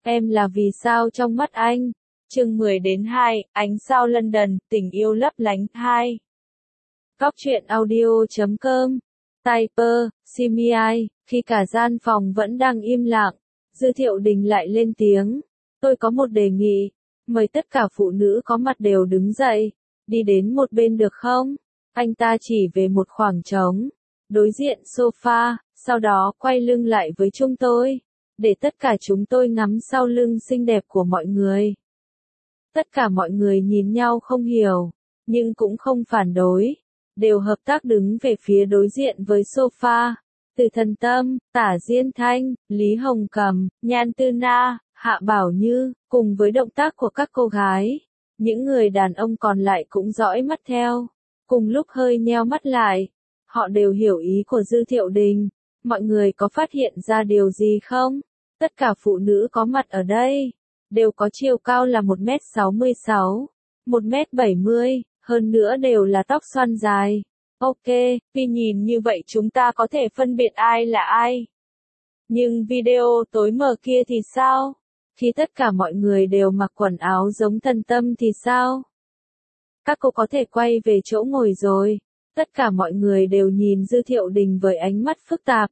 Em là vì sao trong mắt anh? Chương 10 đến 2, ánh sao London, tình yêu lấp lánh 2. Góc truyện audio.com. Typer, Simi, khi cả gian phòng vẫn đang im lặng, Dư Thiệu Đình lại lên tiếng. Tôi có một đề nghị, mời tất cả phụ nữ có mặt đều đứng dậy, đi đến một bên được không? Anh ta chỉ về một khoảng trống, đối diện sofa, sau đó quay lưng lại với chúng tôi, để tất cả chúng tôi ngắm sau lưng xinh đẹp của mọi người. Tất cả mọi người nhìn nhau không hiểu, nhưng cũng không phản đối, đều hợp tác đứng về phía đối diện với sofa. Từ Thần Tâm, Tả Diên Thanh, Lý Hồng Cầm, Nhan Tư Na, Hạ Bảo Như, cùng với động tác của các cô gái, những người đàn ông còn lại cũng dõi mắt theo, cùng lúc hơi nheo mắt lại. Họ đều hiểu ý của Dư Thiệu Đình. Mọi người có phát hiện ra điều gì không? Tất cả phụ nữ có mặt ở đây đều có chiều cao là 1m66, 1m70, hơn nữa đều là tóc xoăn dài. Ok, khi nhìn như vậy chúng ta có thể phân biệt ai là ai. Nhưng video tối mờ kia thì sao? Khi tất cả mọi người đều mặc quần áo giống Thần Tâm thì sao? Các cô có thể quay về chỗ ngồi rồi. Tất cả mọi người đều nhìn Dư Thiệu Đình với ánh mắt phức tạp.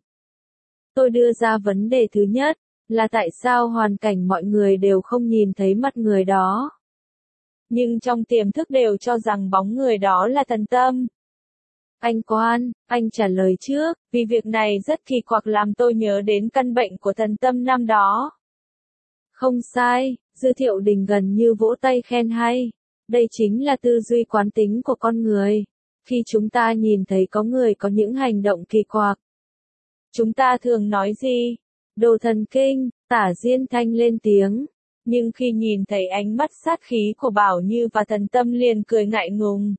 Tôi đưa ra vấn đề thứ nhất, là tại sao hoàn cảnh mọi người đều không nhìn thấy mặt người đó. Nhưng trong tiềm thức đều cho rằng bóng người đó là Thần Tâm. Anh Quan, anh trả lời trước, vì việc này rất kỳ quặc làm tôi nhớ đến căn bệnh của Thần Tâm năm đó. Không sai, Dư Thiệu Đình gần như vỗ tay khen hay. Đây chính là tư duy quán tính của con người. Khi chúng ta nhìn thấy có người có những hành động kỳ quặc, chúng ta thường nói gì? Đồ thần kinh, Tả Diên Thanh lên tiếng. Nhưng khi nhìn thấy ánh mắt sát khí của Bảo Như và Thần Tâm liền cười ngại ngùng.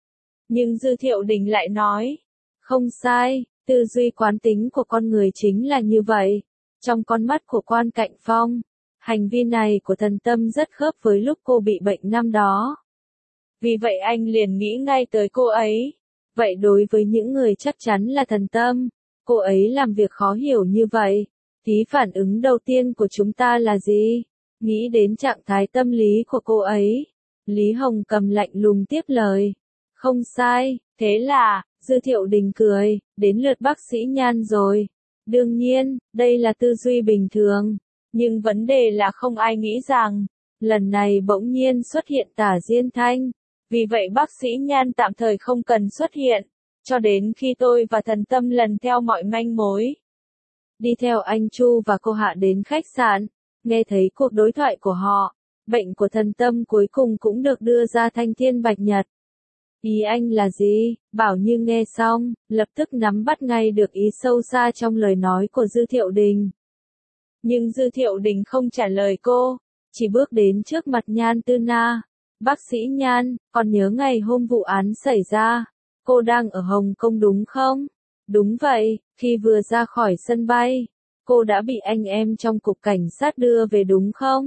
Nhưng Dư Thiệu Đình lại nói, không sai, tư duy quán tính của con người chính là như vậy. Trong con mắt của Quan Cạnh Phong, hành vi này của Thần Tâm rất khớp với lúc cô bị bệnh năm đó. Vì vậy anh liền nghĩ ngay tới cô ấy. Vậy đối với những người chắc chắn là Thần Tâm, cô ấy làm việc khó hiểu như vậy, thì phản ứng đầu tiên của chúng ta là gì? Nghĩ đến trạng thái tâm lý của cô ấy. Lý Hồng Cầm lạnh lùng tiếp lời. Không sai, thế là, Dư Thiệu Đình cười, đến lượt bác sĩ Nhan rồi. Đương nhiên, đây là tư duy bình thường. Nhưng vấn đề là không ai nghĩ rằng, lần này bỗng nhiên xuất hiện Tả Diên Thanh. Vì vậy bác sĩ Nhan tạm thời không cần xuất hiện, cho đến khi tôi và Thần Tâm lần theo mọi manh mối. Đi theo anh Chu và cô Hạ đến khách sạn, nghe thấy cuộc đối thoại của họ, bệnh của Thần Tâm cuối cùng cũng được đưa ra thanh thiên bạch nhật. Ý anh là gì? Bảo Như nghe xong, lập tức nắm bắt ngay được ý sâu xa trong lời nói của Dư Thiệu Đình. Nhưng Dư Thiệu Đình không trả lời cô, chỉ bước đến trước mặt Nhan Tư Na. Bác sĩ Nhan, còn nhớ ngày hôm vụ án xảy ra, cô đang ở Hồng Kông đúng không? Đúng vậy, khi vừa ra khỏi sân bay, cô đã bị anh em trong cục cảnh sát đưa về đúng không?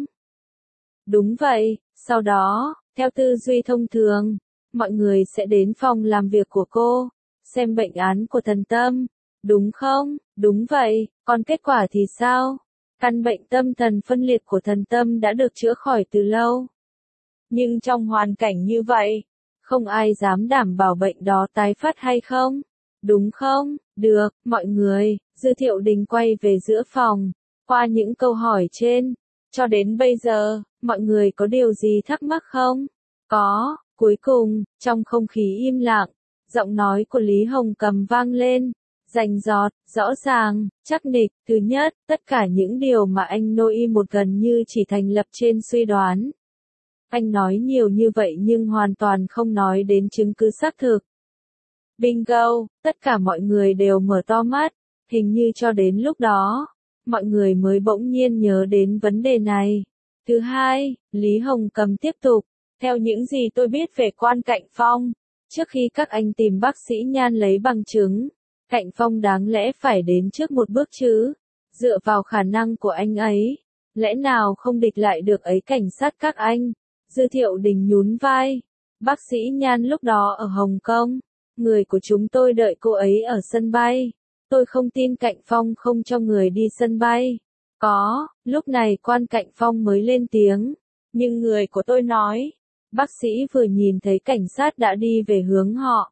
Đúng vậy, sau đó, theo tư duy thông thường, mọi người sẽ đến phòng làm việc của cô, xem bệnh án của Thần Tâm, đúng không? Đúng vậy, còn kết quả thì sao? Căn bệnh tâm thần phân liệt của Thần Tâm đã được chữa khỏi từ lâu. Nhưng trong hoàn cảnh như vậy, không ai dám đảm bảo bệnh đó tái phát hay không? Đúng không? Được, mọi người, Dư Thiệu Đình quay về giữa phòng. Qua những câu hỏi trên, cho đến bây giờ, mọi người có điều gì thắc mắc không? Có, cuối cùng, trong không khí im lặng, giọng nói của Lý Hồng Cầm vang lên, rành rọt, rõ ràng, chắc nịch. Thứ nhất, tất cả những điều mà anh nói một gần như chỉ thành lập trên suy đoán. Anh nói nhiều như vậy nhưng hoàn toàn không nói đến chứng cứ xác thực. Bingo, tất cả mọi người đều mở to mắt, hình như cho đến lúc đó, mọi người mới bỗng nhiên nhớ đến vấn đề này. Thứ hai, Lý Hồng Cầm tiếp tục, theo những gì tôi biết về Quan Cạnh Phong, trước khi các anh tìm bác sĩ Nhan lấy bằng chứng, Cạnh Phong đáng lẽ phải đến trước một bước chứ, dựa vào khả năng của anh ấy, lẽ nào không địch lại được ấy cảnh sát các anh? Dư Thiệu Đình nhún vai. Bác sĩ Nhan lúc đó ở Hồng Kông. Người của chúng tôi đợi cô ấy ở sân bay. Tôi không tin Cạnh Phong không cho người đi sân bay. Có, lúc này Quan Cạnh Phong mới lên tiếng. Nhưng người của tôi nói, bác sĩ vừa nhìn thấy cảnh sát đã đi về hướng họ.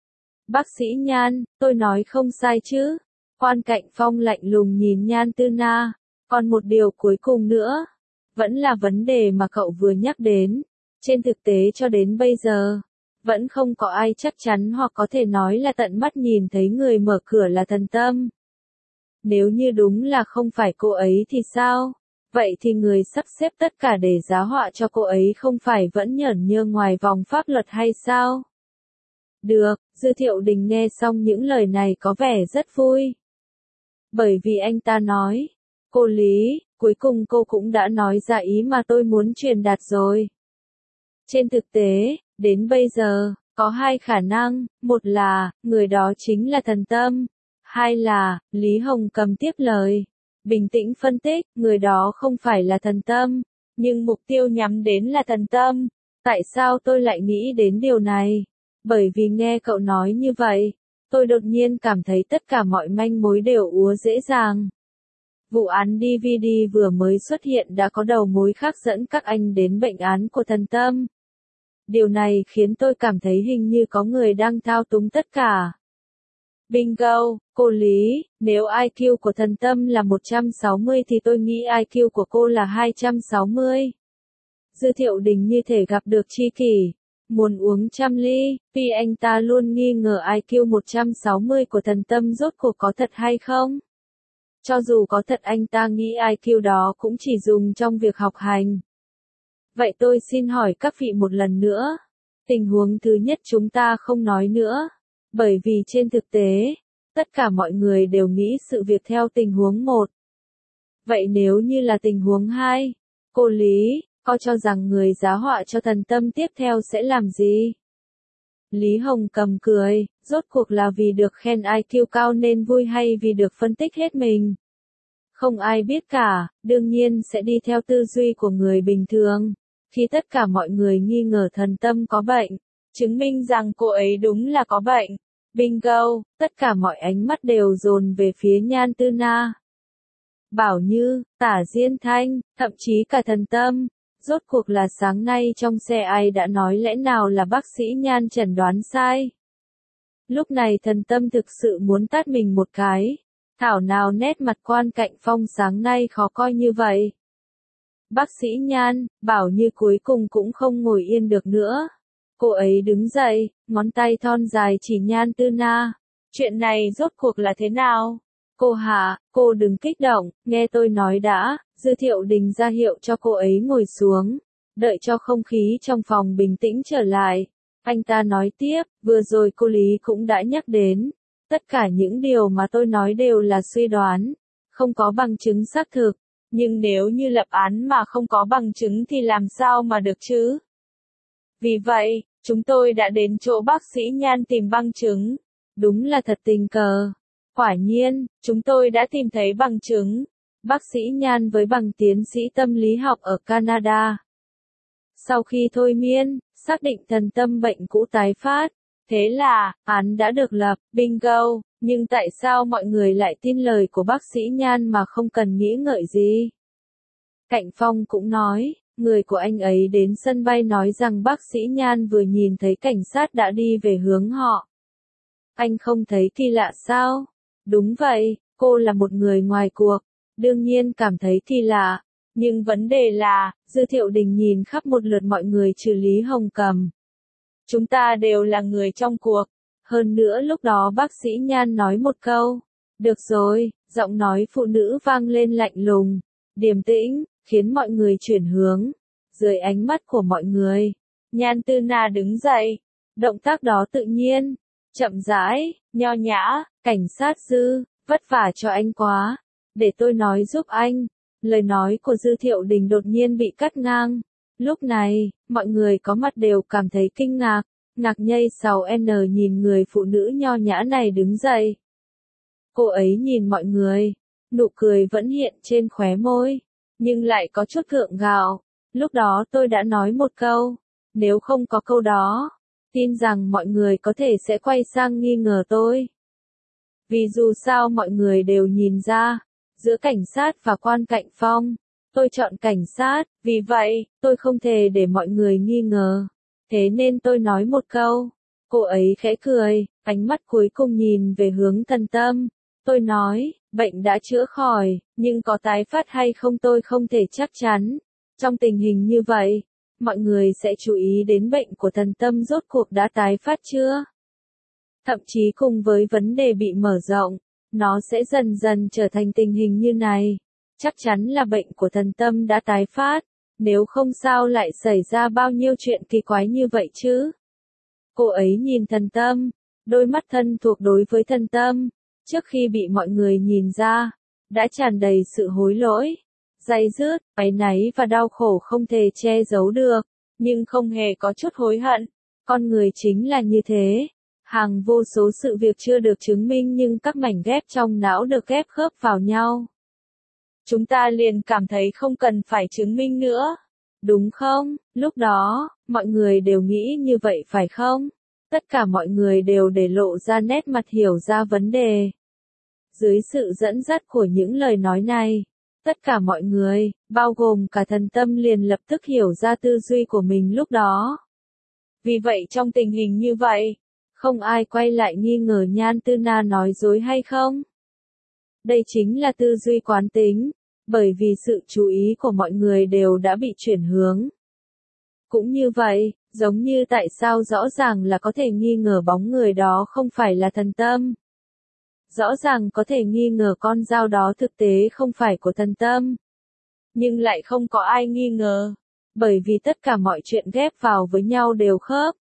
Bác sĩ Nhan, tôi nói không sai chứ? Quan Cạnh Phong lạnh lùng nhìn Nhan Tư Na. Còn một điều cuối cùng nữa, vẫn là vấn đề mà cậu vừa nhắc đến. Trên thực tế cho đến bây giờ, vẫn không có ai chắc chắn hoặc có thể nói là tận mắt nhìn thấy người mở cửa là Thần Tâm. Nếu như đúng là không phải cô ấy thì sao? Vậy thì người sắp xếp tất cả để giá họa cho cô ấy không phải vẫn nhởn nhơ ngoài vòng pháp luật hay sao? Được, Dư Thiệu Đình nghe xong những lời này có vẻ rất vui. Bởi vì anh ta nói, cô Lý, cuối cùng cô cũng đã nói ra ý mà tôi muốn truyền đạt rồi. Trên thực tế, đến bây giờ, có hai khả năng, một là, người đó chính là Thần Tâm, hai là, Lý Hồng Cầm tiếp lời. Bình tĩnh phân tích, người đó không phải là Thần Tâm, nhưng mục tiêu nhắm đến là Thần Tâm. Tại sao tôi lại nghĩ đến điều này? Bởi vì nghe cậu nói như vậy, tôi đột nhiên cảm thấy tất cả mọi manh mối đều úa dễ dàng. Vụ án DVD vừa mới xuất hiện đã có đầu mối khác dẫn các anh đến bệnh án của Thần Tâm. Điều này khiến tôi cảm thấy hình như có người đang thao túng tất cả. Bingo, cô Lý, nếu IQ của Thần Tâm là 160 thì tôi nghĩ IQ của cô là 260. Dư Thiệu Đình như thể gặp được tri kỷ, muốn uống trăm ly, vì anh ta luôn nghi ngờ IQ 160 của Thần Tâm rốt cuộc có thật hay không. Cho dù có thật anh ta nghĩ IQ đó cũng chỉ dùng trong việc học hành. Vậy tôi xin hỏi các vị một lần nữa. Tình huống thứ nhất chúng ta không nói nữa. Bởi vì trên thực tế, tất cả mọi người đều nghĩ sự việc theo tình huống 1. Vậy nếu như là tình huống 2, cô Lý, có cho rằng người giá họa cho Thần Tâm tiếp theo sẽ làm gì? Lý Hồng Cầm cười, rốt cuộc là vì được khen IQ cao nên vui hay vì được phân tích hết mình? Không ai biết cả, đương nhiên sẽ đi theo tư duy của người bình thường. Khi tất cả mọi người nghi ngờ Thần Tâm có bệnh, chứng minh rằng cô ấy đúng là có bệnh. Bingo, tất cả mọi ánh mắt đều dồn về phía Nhan Tư Na. Bảo Như, Tả Diên Thanh, thậm chí cả Thần Tâm. Rốt cuộc là sáng nay trong xe ai đã nói lẽ nào là bác sĩ Nhan chẩn đoán sai. Lúc này Thần Tâm thực sự muốn tát mình một cái. Thảo nào nét mặt Quan Cạnh Phong sáng nay khó coi như vậy. Bác sĩ Nhan, Bảo Như cuối cùng cũng không ngồi yên được nữa. Cô ấy đứng dậy, ngón tay thon dài chỉ Nhan Tư Na. Chuyện này rốt cuộc là thế nào? Cô Hạ, cô đừng kích động, nghe tôi nói đã. Dư Thiệu Đình ra hiệu cho cô ấy ngồi xuống. Đợi cho không khí trong phòng bình tĩnh trở lại. Anh ta nói tiếp, vừa rồi cô Lý cũng đã nhắc đến. Tất cả những điều mà tôi nói đều là suy đoán. Không có bằng chứng xác thực. Nhưng nếu như lập án mà không có bằng chứng thì làm sao mà được chứ? Vì vậy, chúng tôi đã đến chỗ bác sĩ Nhan tìm bằng chứng. Đúng là thật tình cờ. Quả nhiên, chúng tôi đã tìm thấy bằng chứng. Bác sĩ Nhan với bằng tiến sĩ tâm lý học ở Canada. Sau khi thôi miên, xác định Thần Tâm bệnh cũ tái phát. Thế là, án đã được lập, bingo. Nhưng tại sao mọi người lại tin lời của bác sĩ Nhan mà không cần nghĩ ngợi gì? Cạnh Phong cũng nói, người của anh ấy đến sân bay nói rằng bác sĩ Nhan vừa nhìn thấy cảnh sát đã đi về hướng họ. Anh không thấy kỳ lạ sao? Đúng vậy, cô là một người ngoài cuộc, đương nhiên cảm thấy kỳ lạ. Nhưng vấn đề là, Dư Thiệu Đình nhìn khắp một lượt mọi người trừ Lý Hồng Cầm. Chúng ta đều là người trong cuộc. Hơn nữa lúc đó bác sĩ Nhan nói một câu. Được rồi, giọng nói phụ nữ vang lên lạnh lùng, điềm tĩnh, khiến mọi người chuyển hướng. Dưới ánh mắt của mọi người, Nhan Tư Na đứng dậy. Động tác đó tự nhiên, chậm rãi, nho nhã, cảnh sát Dư, vất vả cho anh quá. Để tôi nói giúp anh. Lời nói của Dư Thiệu Đình đột nhiên bị cắt ngang. Lúc này, mọi người có mặt đều cảm thấy kinh ngạc. Ngạc nhây sầu N nhìn người phụ nữ nho nhã này đứng dậy. Cô ấy nhìn mọi người, nụ cười vẫn hiện trên khóe môi, nhưng lại có chút gượng gạo. Lúc đó tôi đã nói một câu, nếu không có câu đó, tin rằng mọi người có thể sẽ quay sang nghi ngờ tôi. Vì dù sao mọi người đều nhìn ra, Giữa cảnh sát và Quan Cạnh Phong, tôi chọn cảnh sát, vì vậy, tôi không thể để mọi người nghi ngờ. Thế nên tôi nói một câu. Cô ấy khẽ cười, ánh mắt cuối cùng nhìn về hướng Thần Tâm. Tôi nói, bệnh đã chữa khỏi, nhưng có tái phát hay không tôi không thể chắc chắn. Trong tình hình như vậy, mọi người sẽ chú ý đến bệnh của Thần Tâm rốt cuộc đã tái phát chưa? Thậm chí cùng với vấn đề bị mở rộng, nó sẽ dần dần trở thành tình hình như này. Chắc chắn là bệnh của Thần Tâm đã tái phát, nếu không sao lại xảy ra bao nhiêu chuyện kỳ quái như vậy chứ? Cô ấy nhìn Thần Tâm, đôi mắt thân thuộc đối với Thần Tâm, trước khi bị mọi người nhìn ra, đã tràn đầy sự hối lỗi, day dứt, áy náy và đau khổ không thể che giấu được, nhưng không hề có chút hối hận. Con người chính là như thế. Hàng vô số sự việc chưa được chứng minh nhưng các mảnh ghép trong não được ghép khớp vào nhau. Chúng ta liền cảm thấy không cần phải chứng minh nữa. Đúng không? Lúc đó, mọi người đều nghĩ như vậy phải không? Tất cả mọi người đều để lộ ra nét mặt hiểu ra vấn đề. Dưới sự dẫn dắt của những lời nói này, tất cả mọi người, bao gồm cả Thần Tâm liền lập tức hiểu ra tư duy của mình lúc đó. Vì vậy trong tình hình như vậy, không ai quay lại nghi ngờ Nhan Tư Na nói dối hay không? Đây chính là tư duy quán tính, bởi vì sự chú ý của mọi người đều đã bị chuyển hướng. Cũng như vậy, giống như tại sao rõ ràng là có thể nghi ngờ bóng người đó không phải là Thần Tâm. Rõ ràng có thể nghi ngờ con dao đó thực tế không phải của Thần Tâm. Nhưng lại không có ai nghi ngờ, bởi vì tất cả mọi chuyện ghép vào với nhau đều khớp.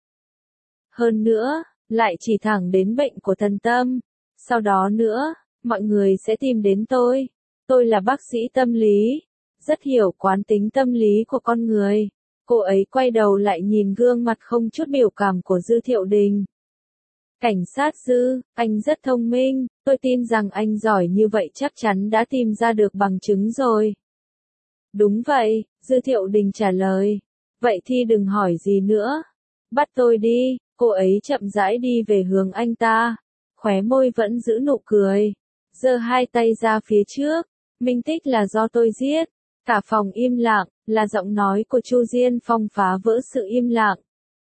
Hơn nữa, lại chỉ thẳng đến bệnh của Thần Tâm. Sau đó nữa, mọi người sẽ tìm đến tôi. Tôi là bác sĩ tâm lý, rất hiểu quán tính tâm lý của con người. Cô ấy quay đầu lại nhìn gương mặt không chút biểu cảm của Dư Thiệu Đình. Cảnh sát Dư, anh rất thông minh, tôi tin rằng anh giỏi như vậy chắc chắn đã tìm ra được bằng chứng rồi. Đúng vậy, Dư Thiệu Đình trả lời. Vậy thì đừng hỏi gì nữa. Bắt tôi đi, cô ấy chậm rãi đi về hướng anh ta. Khóe môi vẫn giữ nụ cười. Giơ hai tay ra phía trước. Minh tích là do tôi giết. Cả phòng im lặng, là giọng nói của Chu Diên Phong phá vỡ sự im lặng.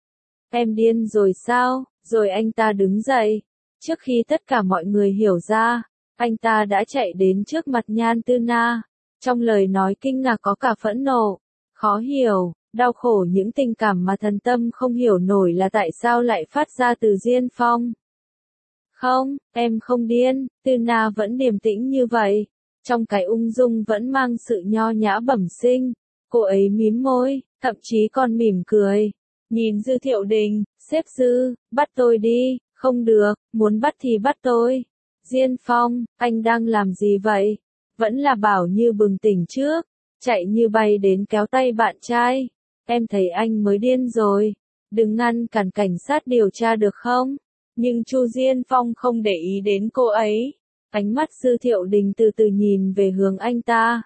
Em điên rồi sao? Rồi anh ta đứng dậy. Trước khi tất cả mọi người hiểu ra, anh ta đã chạy đến trước mặt Nhan Tư Na. Trong lời nói kinh ngạc có cả phẫn nộ, khó hiểu, đau khổ, những tình cảm mà Thần Tâm không hiểu nổi là tại sao lại phát ra từ Diên Phong. Không, em không điên, Tư Na vẫn điềm tĩnh như vậy. Trong cái ung dung vẫn mang sự nho nhã bẩm sinh. Cô ấy mím môi, thậm chí còn mỉm cười. Nhìn Dư Thiệu Đình, sếp Dư, bắt tôi đi, không được, muốn bắt thì bắt tôi. Diên Phong, anh đang làm gì vậy? Vẫn là bảo như bừng tỉnh trước, chạy như bay đến kéo tay bạn trai. Em thấy anh mới điên rồi, đừng ngăn cản cảnh sát điều tra được không? Nhưng Chu Diên Phong không để ý đến cô ấy. Ánh mắt Dư Thiệu Đình từ từ nhìn về hướng anh ta.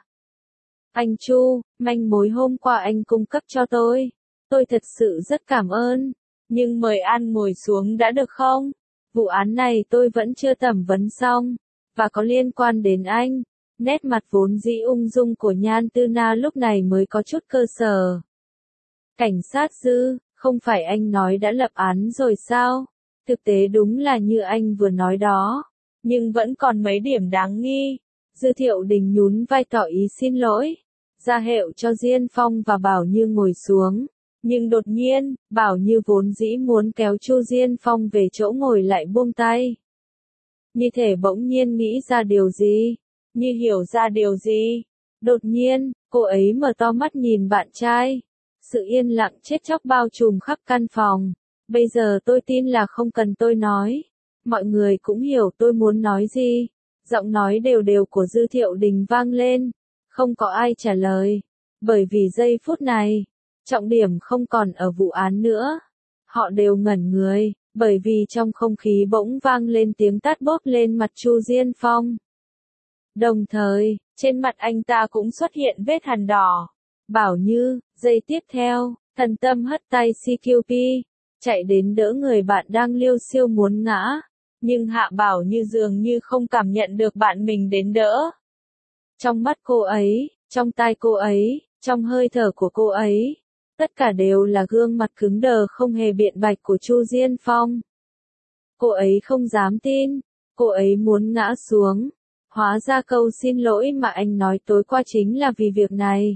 Anh Chu, manh mối hôm qua anh cung cấp cho tôi thật sự rất cảm ơn. Nhưng mời An ngồi xuống đã được không? Vụ án này tôi vẫn chưa thẩm vấn xong, và có liên quan đến anh. Nét mặt vốn dĩ ung dung của Nhan Tư Na lúc này mới có chút cơ sở. Cảnh sát Dư, không phải anh nói đã lập án rồi sao? Thực tế đúng là như anh vừa nói đó. Nhưng vẫn còn mấy điểm đáng nghi. Dư Thiệu Đình nhún vai tỏ ý xin lỗi. Ra hiệu cho Diên Phong và Bảo Như ngồi xuống. Nhưng đột nhiên, Bảo Như vốn dĩ muốn kéo Chu Diên Phong về chỗ ngồi lại buông tay. Như thể bỗng nhiên nghĩ ra điều gì. Như hiểu ra điều gì. Đột nhiên, cô ấy mở to mắt nhìn bạn trai. Sự yên lặng chết chóc bao trùm khắp căn phòng. Bây giờ tôi tin là không cần tôi nói. Mọi người cũng hiểu tôi muốn nói gì. Giọng nói đều đều của Dư Thiệu Đình vang lên. Không có ai trả lời. Bởi vì giây phút này, trọng điểm không còn ở vụ án nữa. Họ đều ngẩn người, bởi vì trong không khí bỗng vang lên tiếng tát bốp lên mặt Chu Diên Phong. Đồng thời, trên mặt anh ta cũng xuất hiện vết hằn đỏ. Bảo Như, giây tiếp theo, Thần Tâm hất tay CQP, chạy đến đỡ người bạn đang liêu xiêu muốn ngã. Nhưng Hạ Bảo Như dường như không cảm nhận được bạn mình đến đỡ. Trong mắt cô ấy, trong tai cô ấy, trong hơi thở của cô ấy, tất cả đều là gương mặt cứng đờ không hề biện bạch của Chu Diên Phong. Cô ấy không dám tin, cô ấy muốn ngã xuống. Hóa ra câu xin lỗi mà anh nói tối qua chính là vì việc này.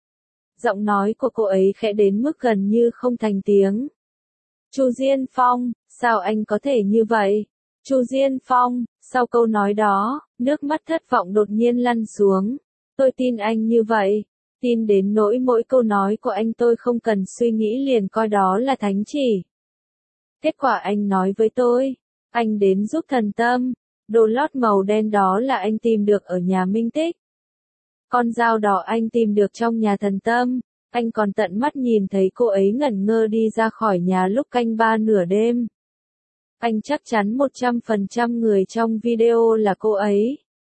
Giọng nói của cô ấy khẽ đến mức gần như không thành tiếng. Chu Diên Phong, sao anh có thể như vậy? Chu Diên Phong, sau câu nói đó, nước mắt thất vọng đột nhiên lăn xuống. Tôi tin anh như vậy, tin đến nỗi mỗi câu nói của anh tôi không cần suy nghĩ liền coi đó là thánh chỉ. Kết quả anh nói với tôi, anh đến giúp Thần Tâm, đồ lót màu đen đó là anh tìm được ở nhà Minh Tích. Con dao đỏ anh tìm được trong nhà Thần Tâm, anh còn tận mắt nhìn thấy cô ấy ngẩn ngơ đi ra khỏi nhà lúc canh 3 nửa đêm. Anh chắc chắn 100% người trong video là cô ấy.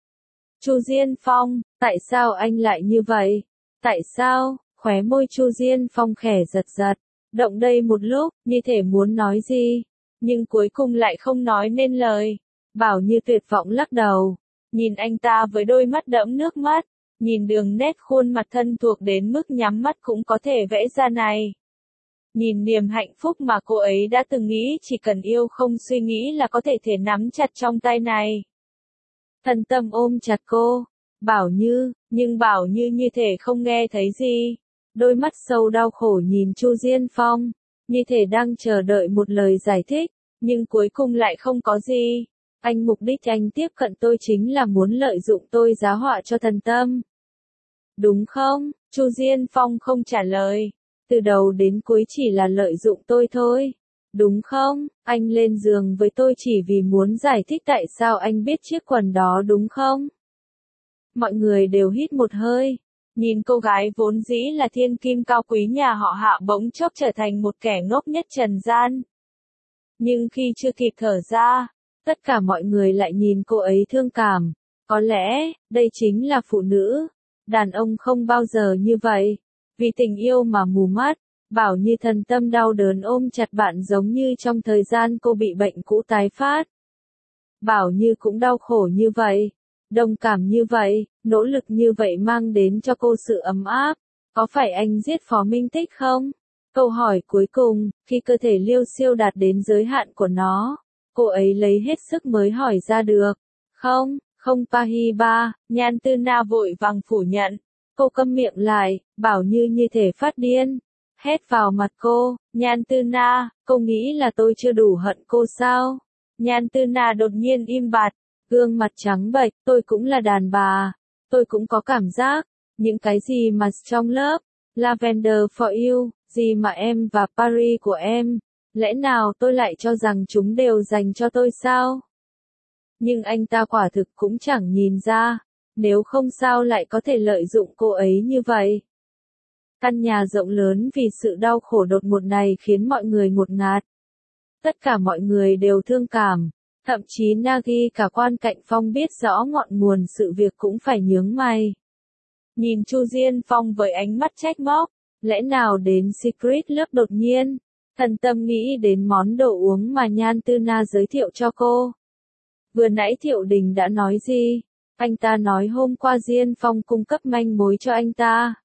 Chu Diên Phong, tại sao anh lại như vậy? Tại sao? Khóe môi Chu Diên Phong khẽ giật giật, động đây một lúc, như thể muốn nói gì, nhưng cuối cùng lại không nói nên lời. Bảo Như tuyệt vọng lắc đầu, nhìn anh ta với đôi mắt đẫm nước mắt, nhìn đường nét khuôn mặt thân thuộc đến mức nhắm mắt cũng có thể vẽ ra này. Nhìn niềm hạnh phúc mà cô ấy đã từng nghĩ chỉ cần yêu không suy nghĩ là có thể nắm chặt trong tay này. Thần Tâm ôm chặt cô, Bảo Như, nhưng Bảo Như như thể không nghe thấy gì. Đôi mắt sâu đau khổ nhìn Chu Diên Phong, như thể đang chờ đợi một lời giải thích, nhưng cuối cùng lại không có gì. Mục đích anh tiếp cận tôi chính là muốn lợi dụng tôi giá họa cho Thần Tâm. Đúng không? Chu Diên Phong không trả lời. Từ đầu đến cuối chỉ là lợi dụng tôi thôi. Đúng không? Anh lên giường với tôi chỉ vì muốn giải thích tại sao anh biết chiếc quần đó đúng không? Mọi người đều hít một hơi. Nhìn cô gái vốn dĩ là thiên kim cao quý nhà họ Hạ bỗng chốc trở thành một kẻ ngốc nhất trần gian. Nhưng khi chưa kịp thở ra, tất cả mọi người lại nhìn cô ấy thương cảm. Có lẽ, đây chính là phụ nữ. Đàn ông không bao giờ như vậy. Vì tình yêu mà mù mắt, Bảo Như Thần Tâm đau đớn ôm chặt bạn giống như trong thời gian cô bị bệnh cũ tái phát. Bảo Như cũng đau khổ như vậy, đồng cảm như vậy, nỗ lực như vậy mang đến cho cô sự ấm áp. Có phải anh giết Phó Minh Tích không? Câu hỏi cuối cùng, khi cơ thể Liêu Siêu đạt đến giới hạn của nó, cô ấy lấy hết sức mới hỏi ra được. Không, không Pahiba, Nhan Tư Na vội vàng phủ nhận. Cô câm miệng lại, Bảo Như như thể phát điên. Hét vào mặt cô, Nhan Tư Na, cô nghĩ là tôi chưa đủ hận cô sao? Nhan Tư Na đột nhiên im bặt, gương mặt trắng bệch, tôi cũng là đàn bà. Tôi cũng có cảm giác, những cái gì mà trong lớp, Lavender for You, gì mà em và Paris của em, lẽ nào tôi lại cho rằng chúng đều dành cho tôi sao? Nhưng anh ta quả thực cũng chẳng nhìn ra, nếu không sao lại có thể lợi dụng cô ấy như vậy. Căn nhà rộng lớn vì sự đau khổ đột ngột này khiến mọi người ngột ngạt. Tất cả mọi người đều thương cảm, thậm chí Nagi cả Quan Cạnh Phong biết rõ ngọn nguồn sự việc cũng phải nhướng mày. Nhìn Chu Diên Phong với ánh mắt trách móc, lẽ nào đến Secret Lớp đột nhiên, Thần Tâm nghĩ đến món đồ uống mà Nhan Tư Na giới thiệu cho cô. Vừa nãy Thiệu Đình đã nói gì? Anh ta nói hôm qua Diên Phong cung cấp manh mối cho anh ta.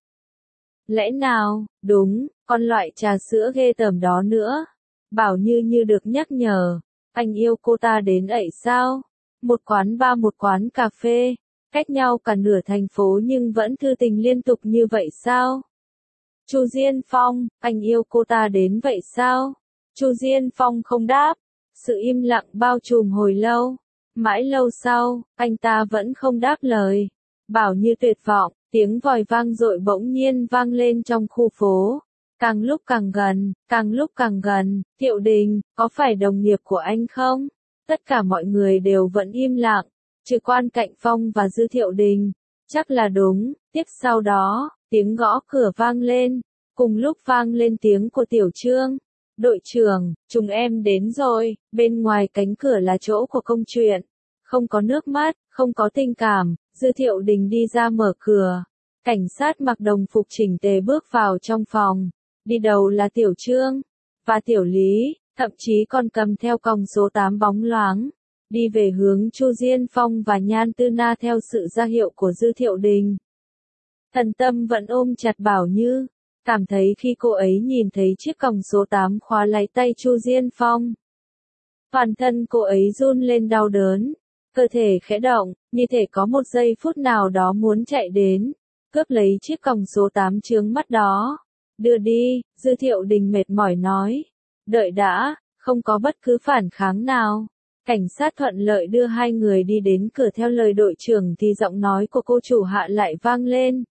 Lẽ nào, đúng, con loại trà sữa ghê tởm đó nữa. Bảo Như như được nhắc nhở, anh yêu cô ta đến ẩy sao? Một quán bar một quán cà phê, cách nhau cả nửa thành phố nhưng vẫn thư tình liên tục như vậy sao? Chu Diên Phong, anh yêu cô ta đến vậy sao? Chu Diên Phong không đáp, sự im lặng bao trùm hồi lâu. Mãi lâu sau, anh ta vẫn không đáp lời. Bảo Như tuyệt vọng, tiếng vòi vang dội bỗng nhiên vang lên trong khu phố. Càng lúc càng gần, càng lúc càng gần. Thiệu Đình, có phải đồng nghiệp của anh không? Tất cả mọi người đều vẫn im lặng, trừ Quan Cạnh Phong và Dư Thiệu Đình. Chắc là đúng. Tiếp sau đó, tiếng gõ cửa vang lên. Cùng lúc vang lên tiếng của Tiểu Trương. Đội trưởng, chúng em đến rồi. Bên ngoài cánh cửa là chỗ của công chuyện. Không có nước mắt, không có tình cảm. Dư Thiệu Đình đi ra mở cửa. Cảnh sát mặc đồng phục chỉnh tề bước vào trong phòng. Đi đầu là Tiểu Trương và Tiểu Lý, thậm chí còn cầm theo còng số 8 bóng loáng. đi về hướng Chu Diên Phong và Nhan Tư Na theo sự ra hiệu của Dư Thiệu Đình. Thần Tâm vẫn ôm chặt Bảo Như, cảm thấy khi cô ấy nhìn thấy chiếc còng số 8 khóa lấy tay Chu Diên Phong. Toàn thân cô ấy run lên đau đớn, cơ thể khẽ động, như thể có một giây phút nào đó muốn chạy đến, cướp lấy chiếc còng số 8 chướng mắt đó. Đưa đi, Dư Thiệu Đình mệt mỏi nói. Đợi đã, không có bất cứ phản kháng nào. Cảnh sát thuận lợi đưa hai người đi đến cửa theo lời đội trưởng thì giọng nói của cô chủ hạ lại vang lên.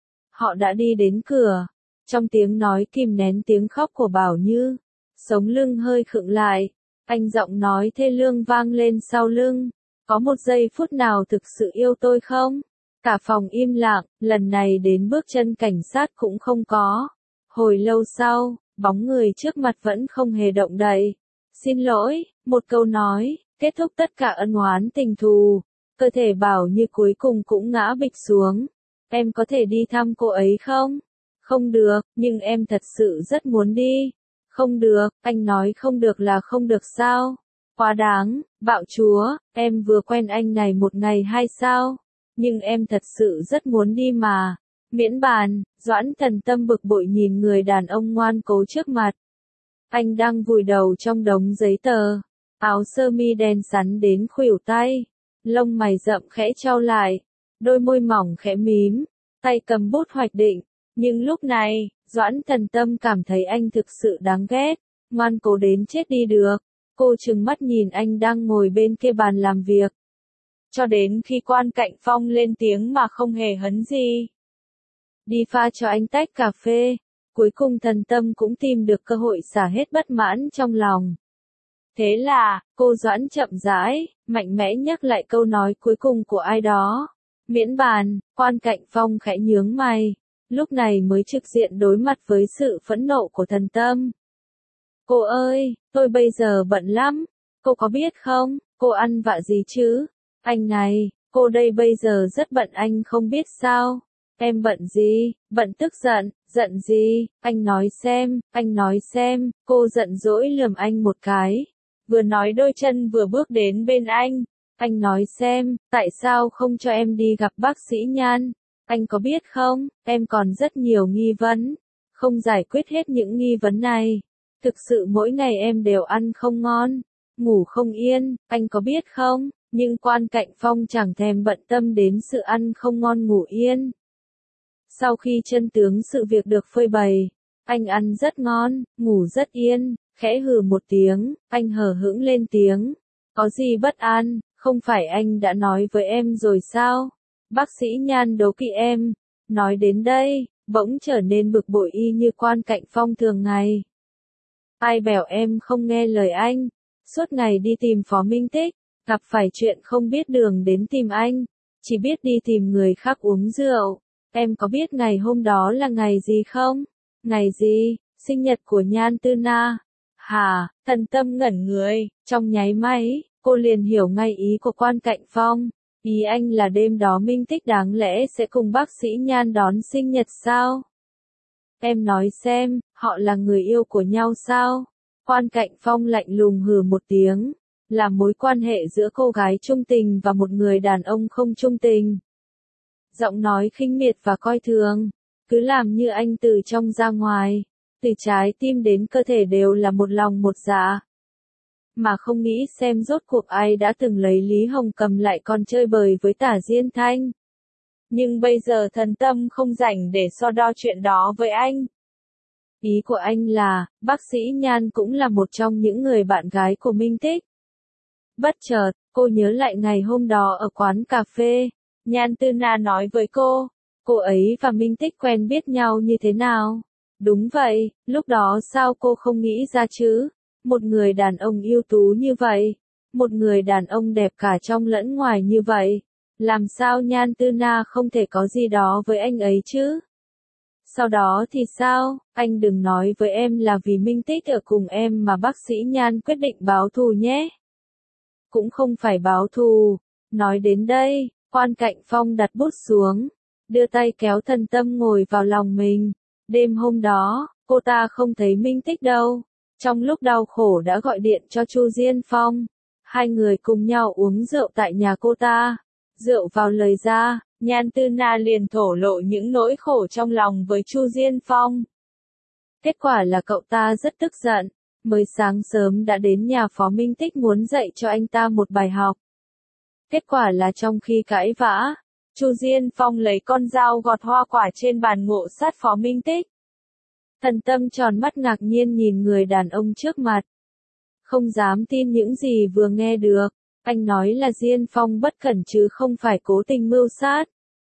Họ đã đi đến cửa. Trong tiếng nói kìm nén tiếng khóc của Bảo Như, sống lưng hơi khựng lại. Anh giọng nói thê lương vang lên sau lưng. Có một giây phút nào thực sự yêu tôi không? Cả phòng im lặng, lần này đến bước chân cảnh sát cũng không có. Hồi lâu sau, bóng người trước mặt vẫn không hề động đậy. Xin lỗi, một câu nói, kết thúc tất cả ân oán tình thù. Cơ thể Bảo Như cuối cùng cũng ngã bịch xuống. Em có thể đi thăm cô ấy không? Không được, nhưng em thật sự rất muốn đi. Không được, anh nói không được là không được sao? Quá đáng, bạo chúa, em vừa quen anh này một ngày hay sao? Nhưng em thật sự rất muốn đi mà. Miễn bàn, Doãn Thần Tâm bực bội nhìn người đàn ông ngoan cố trước mặt. Anh đang vùi đầu trong đống giấy tờ, áo sơ mi đen sắn đến khuỷu tay, lông mày rậm khẽ chau lại, đôi môi mỏng khẽ mím, tay cầm bút hoạch định. Nhưng lúc này, Doãn Thần Tâm cảm thấy anh thực sự đáng ghét, ngoan cố đến chết đi được. Cô trừng mắt nhìn anh đang ngồi bên kia bàn làm việc. Cho đến khi Quan Cạnh Phong lên tiếng mà không hề hấn gì. Đi pha cho anh tách cà phê. Cuối cùng Thần Tâm cũng tìm được cơ hội xả hết bất mãn trong lòng. Thế là, cô Doãn chậm rãi, mạnh mẽ nhắc lại câu nói cuối cùng của ai đó. Miễn bàn, Quan Cạnh Phong khẽ nhướng mày. Lúc này mới trực diện đối mặt với sự phẫn nộ của Thần Tâm. Cô ơi, tôi bây giờ bận lắm. Cô có biết không, cô ăn vạ gì chứ? Anh này, cô đây bây giờ rất bận anh không biết sao? Em bận gì? Bận tức giận, giận gì? Anh nói xem, cô giận dỗi lườm anh một cái. Vừa nói đôi chân vừa bước đến bên anh. Anh nói xem, tại sao không cho em đi gặp bác sĩ Nhan? Anh có biết không, em còn rất nhiều nghi vấn. Không giải quyết hết những nghi vấn này. Thực sự mỗi ngày em đều ăn không ngon, ngủ không yên, anh có biết không? Nhưng Quan Cạnh Phong chẳng thèm bận tâm đến sự ăn không ngon ngủ yên. Sau khi chân tướng sự việc được phơi bày, anh ăn rất ngon, ngủ rất yên, khẽ hừ một tiếng, anh hờ hững lên tiếng. Có gì bất an, không phải anh đã nói với em rồi sao? Bác sĩ Nhan đố kỵ em. Nói đến đây, bỗng trở nên bực bội y như Quan Cạnh Phong thường ngày. Ai bèo em không nghe lời anh, suốt ngày đi tìm Phó Minh Tích, gặp phải chuyện không biết đường đến tìm anh, chỉ biết đi tìm người khác uống rượu. Em có biết ngày hôm đó là ngày gì không? Ngày gì? Sinh nhật của Nhan Tư Na. Hả? Thần Tâm ngẩn người, trong nháy máy, cô liền hiểu ngay ý của Quan Cạnh Phong. Ý anh là đêm đó Minh Tích đáng lẽ sẽ cùng bác sĩ Nhan đón sinh nhật sao? Em nói xem, họ là người yêu của nhau sao? Quan Cạnh Phong lạnh lùng hừ một tiếng, là mối quan hệ giữa cô gái trung tình và một người đàn ông không trung tình. Giọng nói khinh miệt và coi thường, cứ làm như anh từ trong ra ngoài, từ trái tim đến cơ thể đều là một lòng một dạ. Mà không nghĩ xem rốt cuộc ai đã từng lấy Lý Hồng Cầm lại còn chơi bời với Tả Diên Thanh. Nhưng bây giờ Thần Tâm không rảnh để so đo chuyện đó với anh. Ý của anh là, bác sĩ Nhan cũng là một trong những người bạn gái của Minh Tích. Bất chợt, cô nhớ lại ngày hôm đó ở quán cà phê, Nhan Tư Na nói với cô ấy và Minh Tích quen biết nhau như thế nào? Đúng vậy, lúc đó sao cô không nghĩ ra chứ? Một người đàn ông ưu tú như vậy, một người đàn ông đẹp cả trong lẫn ngoài như vậy, làm sao Nhan Tư Na không thể có gì đó với anh ấy chứ? Sau đó thì sao? Anh đừng nói với em là vì Minh Tích ở cùng em mà bác sĩ Nhan quyết định báo thù nhé. Cũng không phải báo thù. Nói đến đây, Quan Cạnh Phong đặt bút xuống, đưa tay kéo Thần Tâm ngồi vào lòng mình. Đêm hôm đó, cô ta không thấy Minh Tích đâu. Trong lúc đau khổ đã gọi điện cho Chu Diên Phong. Hai người cùng nhau uống rượu tại nhà cô ta. Rượu vào lời ra, Nhan Tư Na liền thổ lộ những nỗi khổ trong lòng với Chu Diên Phong. Kết quả là cậu ta rất tức giận, mới sáng sớm đã đến nhà Phó Minh Tích muốn dạy cho anh ta một bài học. Kết quả là trong khi cãi vã, Chu Diên Phong lấy con dao gọt hoa quả trên bàn ngộ sát Phó Minh Tích. Thần Tâm tròn mắt ngạc nhiên nhìn người đàn ông trước mặt. Không dám tin những gì vừa nghe được, anh nói là Diên Phong bất cẩn chứ không phải cố tình mưu sát.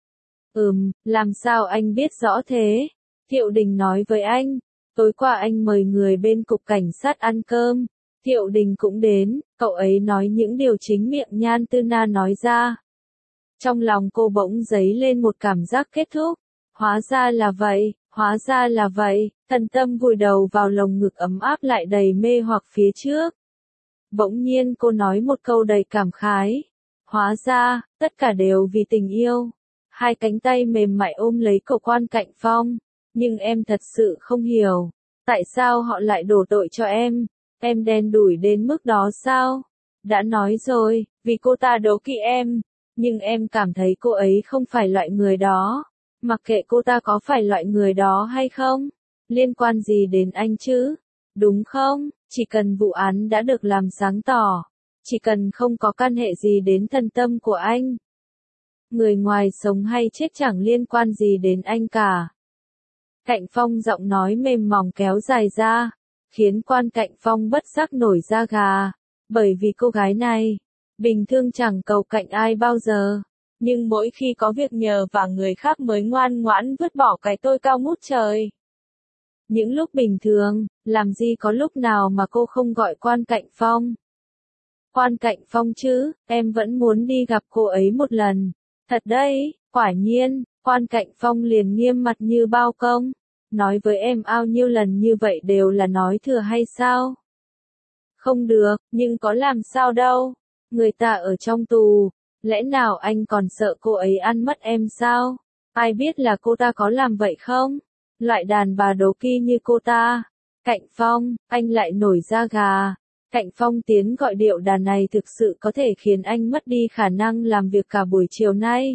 Làm sao anh biết rõ thế? Thiệu Đình nói với anh, tối qua anh mời người bên cục cảnh sát ăn cơm, Thiệu Đình cũng đến, cậu ấy nói những điều chính miệng Nhan Tư Na nói ra. Trong lòng cô bỗng dấy lên một cảm giác kết thúc, hóa ra là vậy, hóa ra là vậy, Thần Tâm vùi đầu vào lồng ngực ấm áp lại đầy mê hoặc phía trước. Bỗng nhiên cô nói một câu đầy cảm khái, hóa ra, tất cả đều vì tình yêu. Hai cánh tay mềm mại ôm lấy cậu Quan Cạnh Phong, nhưng em thật sự không hiểu, tại sao họ lại đổ tội cho em đen đủi đến mức đó sao? Đã nói rồi, vì cô ta đố kỵ em, nhưng em cảm thấy cô ấy không phải loại người đó, mặc kệ cô ta có phải loại người đó hay không, liên quan gì đến anh chứ, đúng không? Chỉ cần vụ án đã được làm sáng tỏ, chỉ cần không có can hệ gì đến thân tâm của anh. Người ngoài sống hay chết chẳng liên quan gì đến anh cả. Cạnh Phong giọng nói mềm mỏng kéo dài ra, khiến Quan Cạnh Phong bất giác nổi da gà, bởi vì cô gái này, bình thường chẳng cầu cạnh ai bao giờ, nhưng mỗi khi có việc nhờ và người khác mới ngoan ngoãn vứt bỏ cái tôi cao ngút trời. Những lúc bình thường, làm gì có lúc nào mà cô không gọi Quan Cạnh Phong. Quan Cạnh Phong chứ, em vẫn muốn đi gặp cô ấy một lần. Thật đấy, quả nhiên, Quan Cạnh Phong liền nghiêm mặt như bao công. Nói với em ao nhiêu lần như vậy đều là nói thừa hay sao? Không được, nhưng có làm sao đâu. Người ta ở trong tù, lẽ nào anh còn sợ cô ấy ăn mất em sao? Ai biết là cô ta có làm vậy không? Loại đàn bà đố kỵ như cô ta. Cạnh Phong, anh lại nổi da gà. Cạnh Phong tiến gọi điệu đàn này thực sự có thể khiến anh mất đi khả năng làm việc cả buổi chiều nay.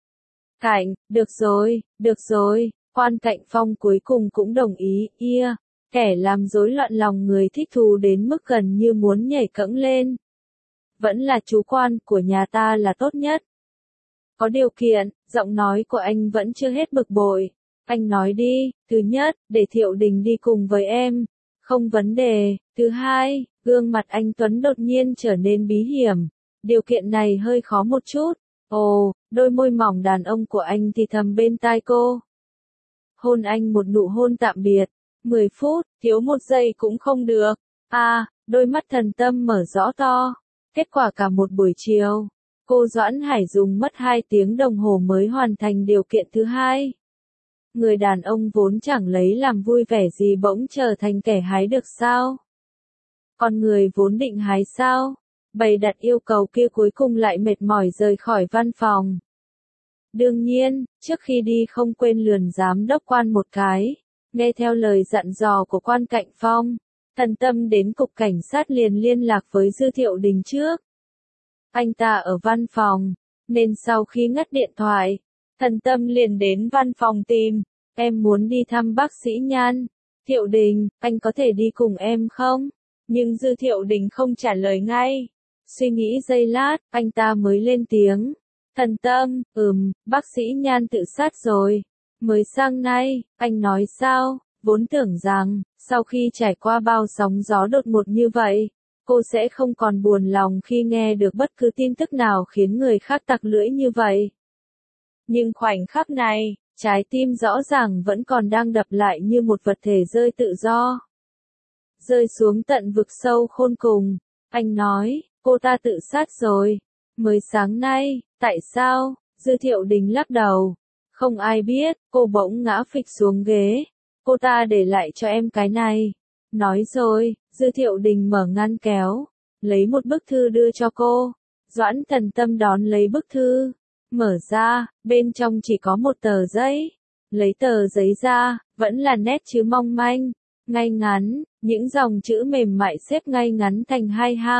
Được rồi, Quan Cạnh Phong cuối cùng cũng đồng ý, kẻ làm rối loạn lòng người thích thú đến mức gần như muốn nhảy cẫng lên. Vẫn là chú Quan của nhà ta là tốt nhất. Có điều kiện, giọng nói của anh vẫn chưa hết bực bội. Anh nói đi, thứ nhất, để Thiệu Đình đi cùng với em. Không vấn đề. Thứ hai, gương mặt anh Tuấn đột nhiên trở nên bí hiểm. Điều kiện này hơi khó một chút. Ồ, đôi môi mỏng đàn ông của anh thì thầm bên tai cô. Hôn anh một nụ hôn tạm biệt. 10 phút, thiếu 1 giây cũng không được. Đôi mắt Thần Tâm mở rõ to. Kết quả cả một buổi chiều, cô Doãn Hải dùng mất 2 tiếng đồng hồ mới hoàn thành điều kiện thứ hai. Người đàn ông vốn chẳng lấy làm vui vẻ gì bỗng trở thành kẻ hái được sao? Con người vốn định hái sao? Bày đặt yêu cầu kia cuối cùng lại mệt mỏi rời khỏi văn phòng. Đương nhiên, trước khi đi không quên lườn giám đốc Quan một cái. Nghe theo lời dặn dò của Quan Cạnh Phong, Thần Tâm đến cục cảnh sát liền liên lạc với Dư Thiệu Đình trước. Anh ta ở văn phòng, nên sau khi ngắt điện thoại, Thần Tâm liền đến văn phòng tìm. Em muốn đi thăm bác sĩ Nhan. Thiệu Đình, anh có thể đi cùng em không? Nhưng Dư Thiệu Đình không trả lời ngay. Suy nghĩ giây lát, anh ta mới lên tiếng. Thần Tâm, bác sĩ Nhan tự sát rồi. Mới sang nay, anh nói sao? Vốn tưởng rằng, sau khi trải qua bao sóng gió đột ngột như vậy, cô sẽ không còn buồn lòng khi nghe được bất cứ tin tức nào khiến người khác tặc lưỡi như vậy. Nhưng khoảnh khắc này, trái tim rõ ràng vẫn còn đang đập lại như một vật thể rơi tự do. Rơi xuống tận vực sâu khôn cùng. Anh nói, cô ta tự sát rồi. Mới sáng nay, tại sao? Dư Thiệu Đình lắc đầu. Không ai biết, cô bỗng ngã phịch xuống ghế. Cô ta để lại cho em cái này. Nói rồi, Dư Thiệu Đình mở ngăn kéo. Lấy một bức thư đưa cho cô. Doãn Thần Tâm đón lấy bức thư. Mở ra, bên trong chỉ có một tờ giấy. Lấy tờ giấy ra, vẫn là nét chữ mong manh, ngay ngắn, những dòng chữ mềm mại xếp ngay ngắn thành 2 hàng.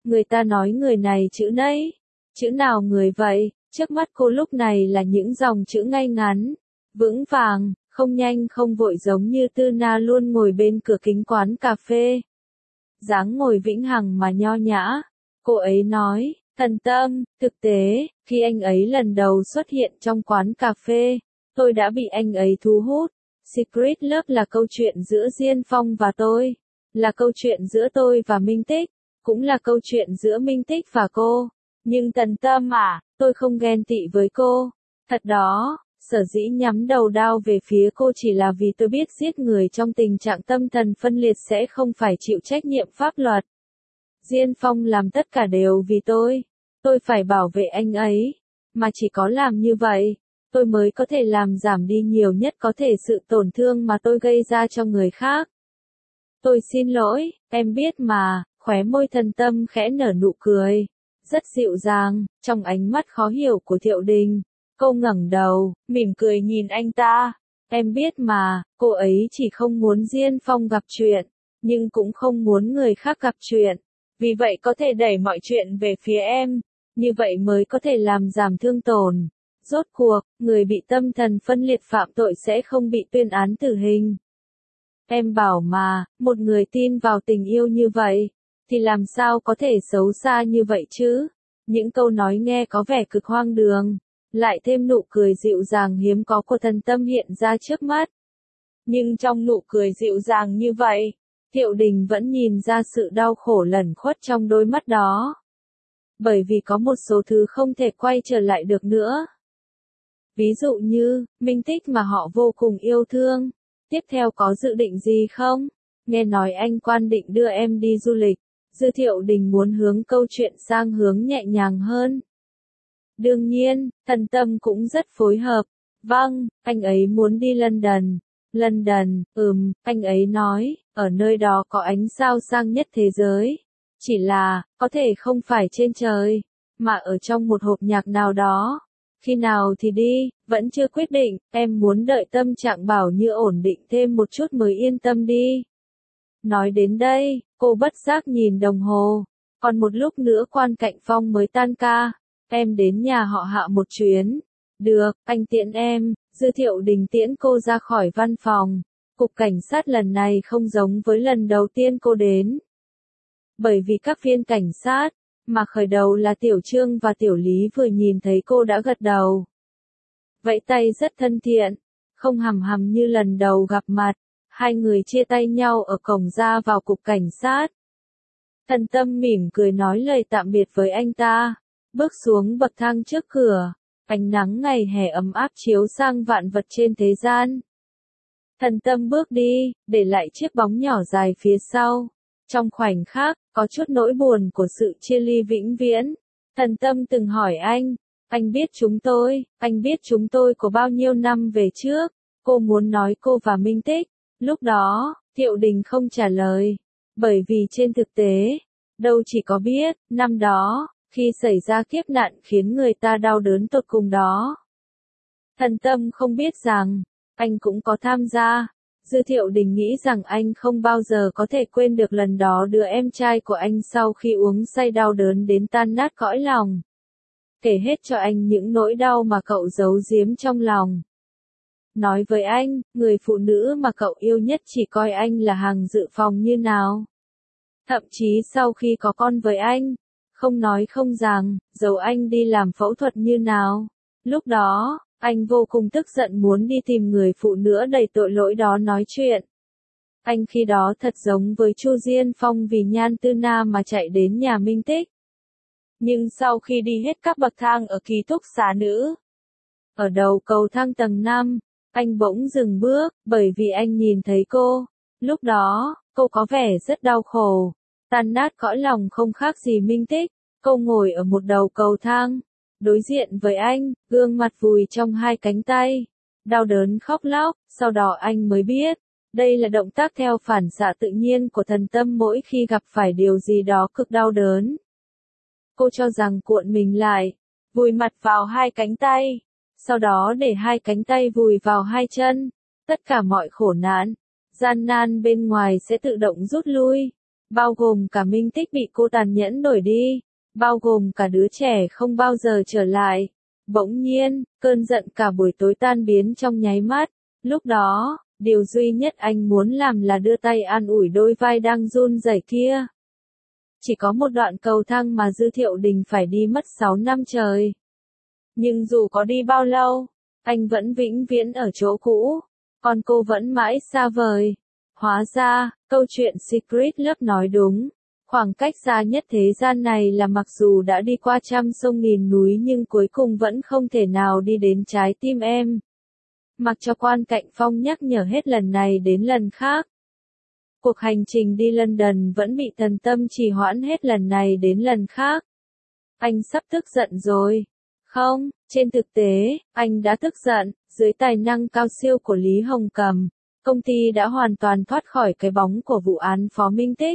người ta nói người này chữ nấy. Chữ nào người vậy? Trước mắt cô lúc này là những dòng chữ ngay ngắn, vững vàng, không nhanh không vội giống như Tư Na luôn ngồi bên cửa kính quán cà phê. Dáng ngồi vĩnh hằng mà nho nhã. Cô ấy nói, Thần Tâm, thực tế, khi anh ấy lần đầu xuất hiện trong quán cà phê, tôi đã bị anh ấy thu hút. Secret Love là câu chuyện giữa Diên Phong và tôi, là câu chuyện giữa tôi và Minh Tích, cũng là câu chuyện giữa Minh Tích và cô. Nhưng Thần Tâm à, tôi không ghen tị với cô. Thật đó, sở dĩ nhắm đầu đao về phía cô chỉ là vì tôi biết giết người trong tình trạng tâm thần phân liệt sẽ không phải chịu trách nhiệm pháp luật. Diên Phong làm tất cả đều vì tôi phải bảo vệ anh ấy, mà chỉ có làm như vậy, tôi mới có thể làm giảm đi nhiều nhất có thể sự tổn thương mà tôi gây ra cho người khác. Tôi xin lỗi, em biết mà, khóe môi Thần Tâm khẽ nở nụ cười, rất dịu dàng, trong ánh mắt khó hiểu của Thiệu Đình. Cô ngẩng đầu, mỉm cười nhìn anh ta. Em biết mà, cô ấy chỉ không muốn Diên Phong gặp chuyện, nhưng cũng không muốn người khác gặp chuyện. Vì vậy có thể đẩy mọi chuyện về phía em, như vậy mới có thể làm giảm thương tổn. Rốt cuộc, người bị tâm thần phân liệt phạm tội sẽ không bị tuyên án tử hình. Em bảo mà, một người tin vào tình yêu như vậy, thì làm sao có thể xấu xa như vậy chứ? Những câu nói nghe có vẻ cực hoang đường, lại thêm nụ cười dịu dàng hiếm có của Thần Tâm hiện ra trước mắt. Nhưng trong nụ cười dịu dàng như vậy, Thiệu Đình vẫn nhìn ra sự đau khổ lẩn khuất trong đôi mắt đó. Bởi vì có một số thứ không thể quay trở lại được nữa. Ví dụ như, Minh Tích mà họ vô cùng yêu thương. Tiếp theo có dự định gì không? Nghe nói anh Quan định đưa em đi du lịch. Dư Thiệu Đình muốn hướng câu chuyện sang hướng nhẹ nhàng hơn. Đương nhiên, Thần Tâm cũng rất phối hợp. Vâng, anh ấy muốn đi London. London, anh ấy nói, ở nơi đó có ánh sao sang nhất thế giới. Chỉ là, có thể không phải trên trời, mà ở trong một hộp nhạc nào đó. Khi nào thì đi, vẫn chưa quyết định, em muốn đợi tâm trạng Bảo Như ổn định thêm một chút mới yên tâm đi. Nói đến đây, cô bất giác nhìn đồng hồ. Còn một lúc nữa Quan Cạnh Phong mới tan ca. Em đến nhà họ Hạ một chuyến. Được, anh tiễn em. Dư Thiệu Đình tiễn cô ra khỏi văn phòng. Cục cảnh sát lần này không giống với lần đầu tiên cô đến. Bởi vì các viên cảnh sát, mà khởi đầu là Tiểu Trương và Tiểu Lý vừa nhìn thấy cô đã gật đầu. Vẫy tay rất thân thiện, không hằm hằm như lần đầu gặp mặt. Hai người chia tay nhau ở cổng ra vào cục cảnh sát. Thần Tâm mỉm cười nói lời tạm biệt với anh ta, bước xuống bậc thang trước cửa. Ánh nắng ngày hè ấm áp chiếu sang vạn vật trên thế gian. Thần Tâm bước đi, để lại chiếc bóng nhỏ dài phía sau. Trong khoảnh khắc, có chút nỗi buồn của sự chia ly vĩnh viễn. Thần Tâm từng hỏi anh biết chúng tôi có bao nhiêu năm về trước. Cô muốn nói cô và Minh Tích. Lúc đó, Thiệu Đình không trả lời. Bởi vì trên thực tế, đâu chỉ có biết, năm đó, khi xảy ra kiếp nạn khiến người ta đau đớn tột cùng đó. Thần Tâm không biết rằng, anh cũng có tham gia. Dư Thiệu Đình nghĩ rằng anh không bao giờ có thể quên được lần đó đưa em trai của anh sau khi uống say đau đớn đến tan nát cõi lòng. Kể hết cho anh những nỗi đau mà cậu giấu giếm trong lòng. Nói với anh, người phụ nữ mà cậu yêu nhất chỉ coi anh là hàng dự phòng như nào. Thậm chí sau khi có con với anh, không nói không rằng, dẫu anh đi làm phẫu thuật như nào. Lúc đó, anh vô cùng tức giận muốn đi tìm người phụ nữ đầy tội lỗi đó nói chuyện. Anh khi đó thật giống với Chu Diên Phong vì Nhan Tư Na mà chạy đến nhà Minh Tích. Nhưng sau khi đi hết các bậc thang ở ký túc xá nữ, ở đầu cầu thang tầng 5, anh bỗng dừng bước, bởi vì anh nhìn thấy cô. Lúc đó, cô có vẻ rất đau khổ, tan nát cõi lòng không khác gì Minh Tích. Cô ngồi ở một đầu cầu thang, đối diện với anh, gương mặt vùi trong hai cánh tay, đau đớn khóc lóc. Sau đó anh mới biết, đây là động tác theo phản xạ tự nhiên của Thần Tâm mỗi khi gặp phải điều gì đó cực đau đớn. Cô cho rằng cuộn mình lại, vùi mặt vào hai cánh tay, sau đó để hai cánh tay vùi vào hai chân, tất cả mọi khổ nạn, gian nan bên ngoài sẽ tự động rút lui. bao gồm cả Minh Tích bị cô tàn nhẫn đuổi đi, bao gồm cả đứa trẻ không bao giờ trở lại. Bỗng nhiên, cơn giận cả buổi tối tan biến trong nháy mắt. Lúc đó, điều duy nhất anh muốn làm là đưa tay an ủi đôi vai đang run rẩy kia. Chỉ có một đoạn cầu thang mà Dư Thiệu Đình phải đi mất 6 năm trời. Nhưng dù có đi bao lâu, anh vẫn vĩnh viễn ở chỗ cũ, còn cô vẫn mãi xa vời. Hóa ra, câu chuyện Secret Love nói đúng. Khoảng cách xa nhất thế gian này là mặc dù đã đi qua trăm sông nghìn núi nhưng cuối cùng vẫn không thể nào đi đến trái tim em. Mặc cho Quan Cạnh Phong nhắc nhở hết lần này đến lần khác. Cuộc hành trình đi London vẫn bị Tần Tâm trì hoãn hết lần này đến lần khác. Anh sắp tức giận rồi. Không, trên thực tế, anh đã tức giận. Dưới tài năng cao siêu của Lý Hồng Cầm, công ty đã hoàn toàn thoát khỏi cái bóng của vụ án Phó Minh Tích.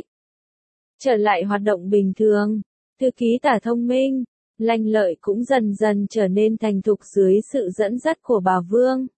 Trở lại hoạt động bình thường, thư ký Tả thông minh, lanh lợi cũng dần dần trở nên thành thục dưới sự dẫn dắt của bà Vương.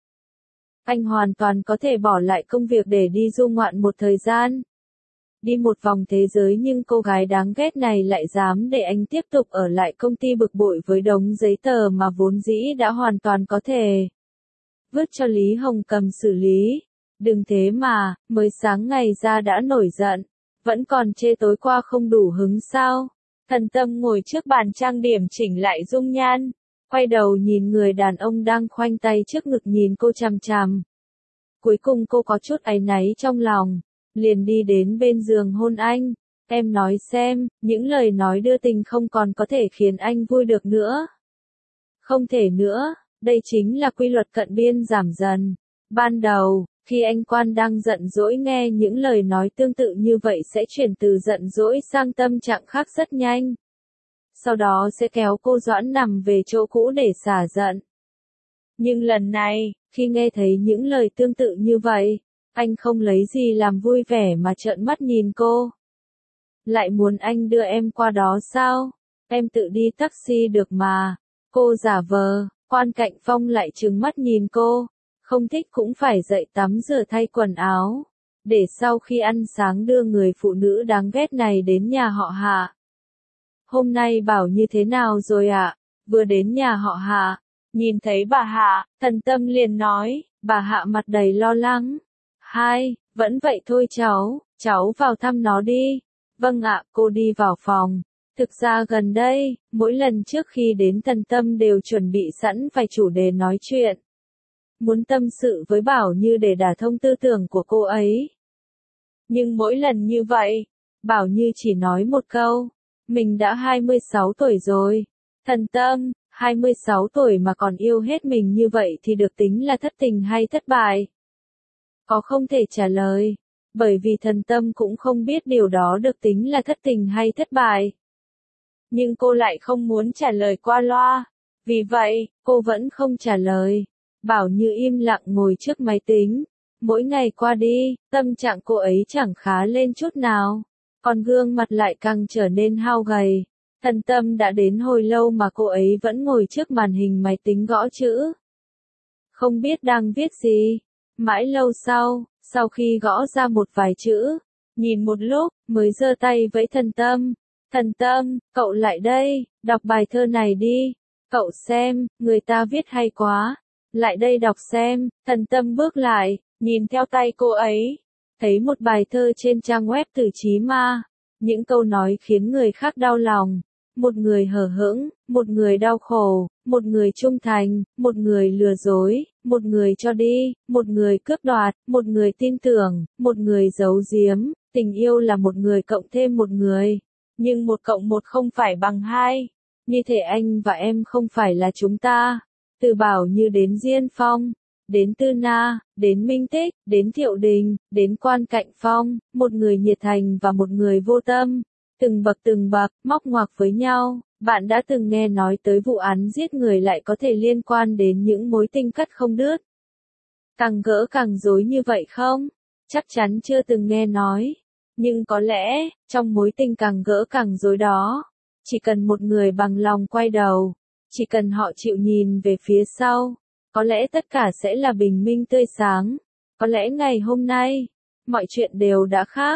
Anh hoàn toàn có thể bỏ lại công việc để đi du ngoạn một thời gian. Đi một vòng thế giới nhưng cô gái đáng ghét này lại dám để anh tiếp tục ở lại công ty bực bội với đống giấy tờ mà vốn dĩ đã hoàn toàn có thể vứt cho Lý Hồng Cầm xử lý. Đừng thế mà, mới sáng ngày ra đã nổi giận, vẫn còn chê tối qua không đủ hứng sao. Thần Tâm ngồi trước bàn trang điểm chỉnh lại dung nhan, quay đầu nhìn người đàn ông đang khoanh tay trước ngực nhìn cô chằm chằm. Cuối cùng cô có chút áy náy trong lòng, liền đi đến bên giường hôn anh. Em nói xem, những lời nói đưa tình không còn có thể khiến anh vui được nữa. Không thể nữa, đây chính là quy luật cận biên giảm dần. Ban đầu, khi anh Quan đang giận dỗi nghe những lời nói tương tự như vậy sẽ chuyển từ giận dỗi sang tâm trạng khác rất nhanh. Sau đó sẽ kéo cô Doãn nằm về chỗ cũ để xả giận. Nhưng lần này, khi nghe thấy những lời tương tự như vậy, anh không lấy gì làm vui vẻ mà trợn mắt nhìn cô. Lại muốn anh đưa em qua đó sao? Em tự đi taxi được mà. Cô giả vờ, Quan Cạnh Phong lại trừng mắt nhìn cô. Không thích cũng phải dậy tắm rửa thay quần áo, để sau khi ăn sáng đưa người phụ nữ đáng ghét này đến nhà họ Hạ. Hôm nay bảo như thế nào rồi ạ? Vừa đến nhà họ Hạ, nhìn thấy bà Hạ, Thần Tâm liền nói, bà Hạ mặt đầy lo lắng. Hai, vẫn vậy thôi cháu vào thăm nó đi. Vâng ạ, cô đi vào phòng. Thực ra gần đây, mỗi lần trước khi đến Thần Tâm đều chuẩn bị sẵn vài chủ đề nói chuyện. Muốn tâm sự với Bảo Như để đả thông tư tưởng của cô ấy. Nhưng mỗi lần như vậy, Bảo Như chỉ nói một câu, mình đã 26 tuổi rồi. Thần Tâm, 26 tuổi mà còn yêu hết mình như vậy thì được tính là thất tình hay thất bại? Có không thể trả lời, bởi vì Thần Tâm cũng không biết điều đó được tính là thất tình hay thất bại. Nhưng cô lại không muốn trả lời qua loa, vì vậy, cô vẫn không trả lời. Bảo Như im lặng ngồi trước máy tính. Mỗi ngày qua đi, tâm trạng cô ấy chẳng khá lên chút nào. Còn gương mặt lại càng trở nên hao gầy. Thần Tâm đã đến hồi lâu mà cô ấy vẫn ngồi trước màn hình máy tính gõ chữ. Không biết đang viết gì. Mãi lâu sau khi gõ ra một vài chữ, nhìn một lúc, mới giơ tay với Thần Tâm. Thần Tâm, cậu lại đây, đọc bài thơ này đi. Cậu xem, người ta viết hay quá. Lại đây đọc xem. Thần Tâm bước lại, nhìn theo tay cô ấy, thấy một bài thơ trên trang web Từ Chí Ma. Những câu nói khiến người khác đau lòng. Một người hờ hững, một người đau khổ, một người trung thành, một người lừa dối, một người cho đi, một người cướp đoạt, một người tin tưởng, một người giấu giếm. Tình yêu là một người cộng thêm một người, nhưng 1 cộng 1 không phải bằng 2. Như thể anh và em không phải là chúng ta. Từ Bảo Như đến Diên Phong, đến Tư Na, đến Minh Tích, đến Thiệu Đình, đến Quan Cạnh Phong, một người nhiệt thành và một người vô tâm, từng bậc móc ngoặc với nhau. Bạn đã từng nghe nói tới vụ án giết người lại có thể liên quan đến những mối tình cắt không đứt, càng gỡ càng rối như vậy không? Chắc chắn chưa từng nghe nói. Nhưng có lẽ, trong mối tình càng gỡ càng rối đó, chỉ cần một người bằng lòng quay đầu, chỉ cần họ chịu nhìn về phía sau, có lẽ tất cả sẽ là bình minh tươi sáng. Có lẽ ngày hôm nay, mọi chuyện đều đã khác.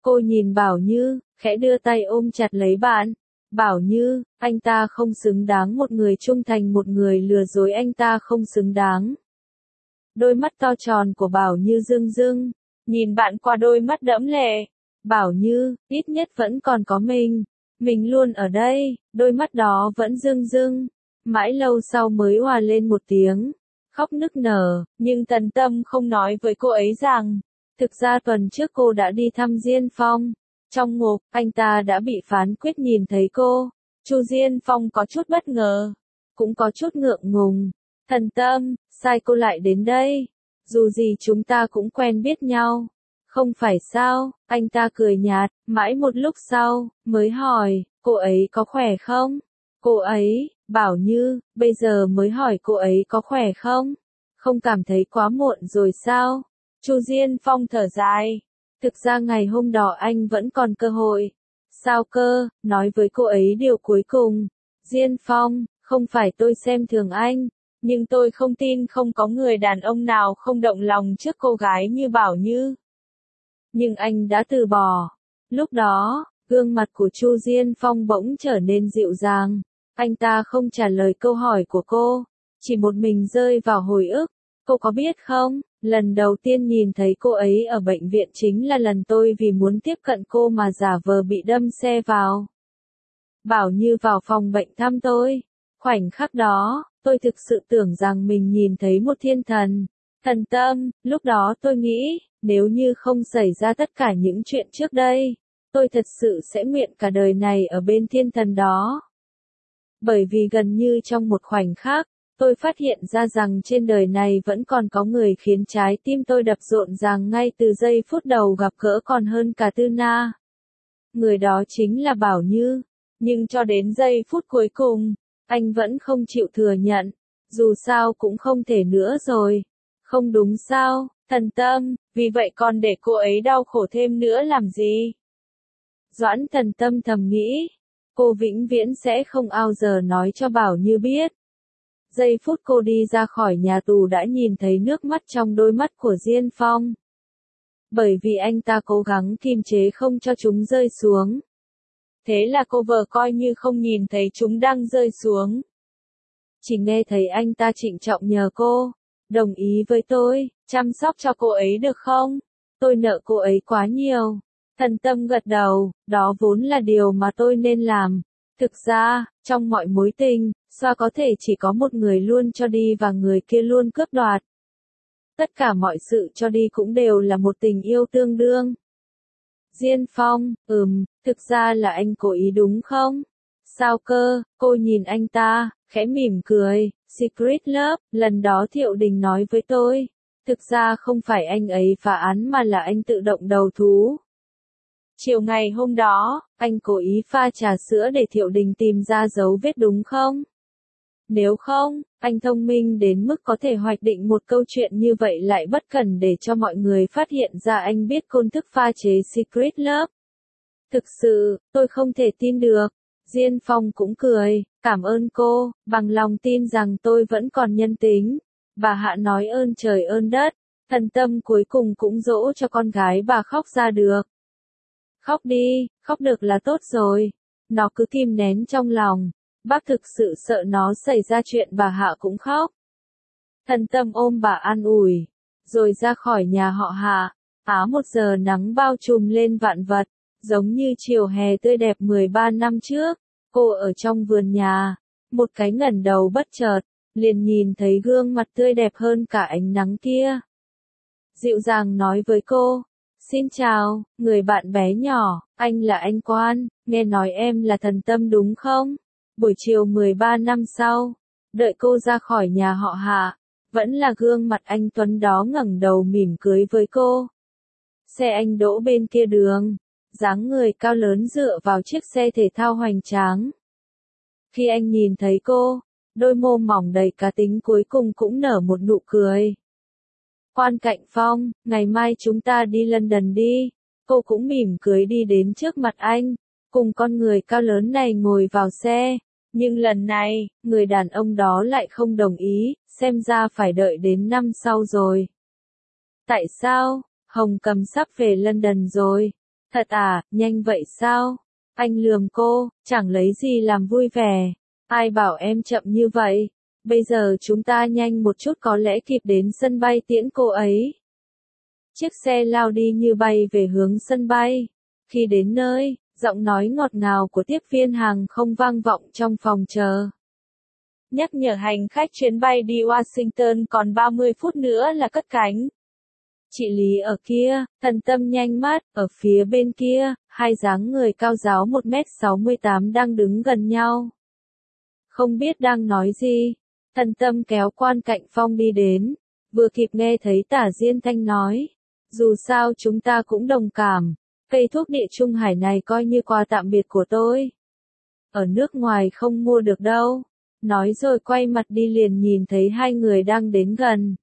Cô nhìn Bảo Như, khẽ đưa tay ôm chặt lấy bạn. Bảo Như, anh ta không xứng đáng một người trung thành, một người lừa dối anh ta không xứng đáng. Đôi mắt to tròn của Bảo Như rưng rưng, nhìn bạn qua đôi mắt đẫm lệ. Bảo Như, ít nhất vẫn còn có mình luôn ở đây, đôi mắt đó vẫn rưng rưng. Mãi lâu sau mới òa lên một tiếng, khóc nức nở, nhưng Tần Tâm không nói với cô ấy rằng, thực ra tuần trước cô đã đi thăm Diên Phong. Trong ngục, anh ta đã bị phán quyết nhìn thấy cô. Chu Diên Phong có chút bất ngờ, cũng có chút ngượng ngùng. Thần Tâm, sai cô lại đến đây? Dù gì chúng ta cũng quen biết nhau. Không phải sao? Anh ta cười nhạt, mãi một lúc sau, mới hỏi, cô ấy có khỏe không? Cô ấy, Bảo Như, bây giờ mới hỏi cô ấy có khỏe không? Không cảm thấy quá muộn rồi sao? Chu Diên Phong thở dài. Thực ra ngày hôm đó anh vẫn còn cơ hội. Sao cơ? Nói với cô ấy điều cuối cùng. Diên Phong, không phải tôi xem thường anh, nhưng tôi không tin không có người đàn ông nào không động lòng trước cô gái như Bảo Như. Nhưng anh đã từ bỏ. Lúc đó, gương mặt của Chu Diên Phong bỗng trở nên dịu dàng. Anh ta không trả lời câu hỏi của cô, chỉ một mình rơi vào hồi ức. Cô có biết không, lần đầu tiên nhìn thấy cô ấy ở bệnh viện chính là lần tôi vì muốn tiếp cận cô mà giả vờ bị đâm xe vào. Bảo Như vào phòng bệnh thăm tôi. Khoảnh khắc đó, tôi thực sự tưởng rằng mình nhìn thấy một thiên thần. Thần Tâm, lúc đó tôi nghĩ, nếu như không xảy ra tất cả những chuyện trước đây, tôi thật sự sẽ nguyện cả đời này ở bên thiên thần đó. Bởi vì gần như trong một khoảnh khắc, tôi phát hiện ra rằng trên đời này vẫn còn có người khiến trái tim tôi đập rộn ràng ngay từ giây phút đầu gặp gỡ còn hơn cả Tư Na. Người đó chính là Bảo Như, nhưng cho đến giây phút cuối cùng, anh vẫn không chịu thừa nhận, dù sao cũng không thể nữa rồi. Không đúng sao, Thần Tâm, vì vậy còn để cô ấy đau khổ thêm nữa làm gì? Doãn Thần Tâm thầm nghĩ, cô vĩnh viễn sẽ không bao giờ nói cho Bảo Như biết. Giây phút cô đi ra khỏi nhà tù đã nhìn thấy nước mắt trong đôi mắt của Diên Phong. Bởi vì anh ta cố gắng kiềm chế không cho chúng rơi xuống. Thế là cô vợ coi như không nhìn thấy chúng đang rơi xuống. Chỉ nghe thấy anh ta trịnh trọng nhờ cô, đồng ý với tôi, chăm sóc cho cô ấy được không? Tôi nợ cô ấy quá nhiều. Thần Tâm gật đầu, đó vốn là điều mà tôi nên làm. Thực ra, trong mọi mối tình, sao có thể chỉ có một người luôn cho đi và người kia luôn cướp đoạt? Tất cả mọi sự cho đi cũng đều là một tình yêu tương đương. Diên Phong, thực ra là anh cố ý đúng không? Sao cơ? Cô nhìn anh ta, khẽ mỉm cười. Secret Love, lần đó Thiệu Đình nói với tôi. Thực ra không phải anh ấy phá án mà là anh tự động đầu thú. Chiều ngày hôm đó, anh cố ý pha trà sữa để Thiệu Đình tìm ra dấu vết đúng không? Nếu không, anh thông minh đến mức có thể hoạch định một câu chuyện như vậy lại bất cần để cho mọi người phát hiện ra anh biết công thức pha chế Secret Love. Thực sự, tôi không thể tin được. Diên Phong cũng cười, cảm ơn cô, bằng lòng tin rằng tôi vẫn còn nhân tính. Bà Hạ nói ơn trời ơn đất, Thần Tâm cuối cùng cũng dỗ cho con gái bà khóc ra được. Khóc đi, khóc được là tốt rồi. Nó cứ kìm nén trong lòng. Bác thực sự sợ nó xảy ra chuyện bà Hạ cũng khóc. Thần Tâm ôm bà an ủi, rồi ra khỏi nhà họ Hạ. Một giờ nắng bao trùm lên vạn vật, giống như chiều hè tươi đẹp 13 năm trước. Cô ở trong vườn nhà, một cái ngẩng đầu bất chợt, liền nhìn thấy gương mặt tươi đẹp hơn cả ánh nắng kia. Dịu dàng nói với cô, xin chào, người bạn bé nhỏ, anh là anh Quan, nghe nói em là Thần Tâm đúng không? Buổi chiều 13 năm sau, đợi cô ra khỏi nhà họ Hạ, vẫn là gương mặt anh Tuấn đó ngẩng đầu mỉm cười với cô. Xe anh đỗ bên kia đường, dáng người cao lớn dựa vào chiếc xe thể thao hoành tráng. Khi anh nhìn thấy cô, đôi môi mỏng đầy cá tính cuối cùng cũng nở một nụ cười. Quan Cạnh Phong, ngày mai chúng ta đi London đi. Cô cũng mỉm cười đi đến trước mặt anh, cùng con người cao lớn này ngồi vào xe. Nhưng lần này, người đàn ông đó lại không đồng ý, xem ra phải đợi đến năm sau rồi. Tại sao? Hồng Cầm sắp về London rồi. Thật à, nhanh vậy sao? Anh lườm cô, chẳng lấy gì làm vui vẻ. Ai bảo em chậm như vậy? Bây giờ chúng ta nhanh một chút có lẽ kịp đến sân bay tiễn cô ấy. Chiếc xe lao đi như bay về hướng sân bay. Khi đến nơi, giọng nói ngọt ngào của tiếp viên hàng không vang vọng trong phòng chờ. Nhắc nhở hành khách chuyến bay đi Washington còn 30 phút nữa là cất cánh. Chị Lý ở kia, Thần Tâm nhanh mắt, ở phía bên kia, hai dáng người cao ráo 1m68 đang đứng gần nhau. Không biết đang nói gì, Thần Tâm kéo Quan Cạnh Phong đi đến, vừa kịp nghe thấy Tả Diên Thanh nói. Dù sao chúng ta cũng đồng cảm, cây thuốc địa trung hải này coi như quà tạm biệt của tôi. Ở nước ngoài không mua được đâu. Nói rồi quay mặt đi liền nhìn thấy hai người đang đến gần.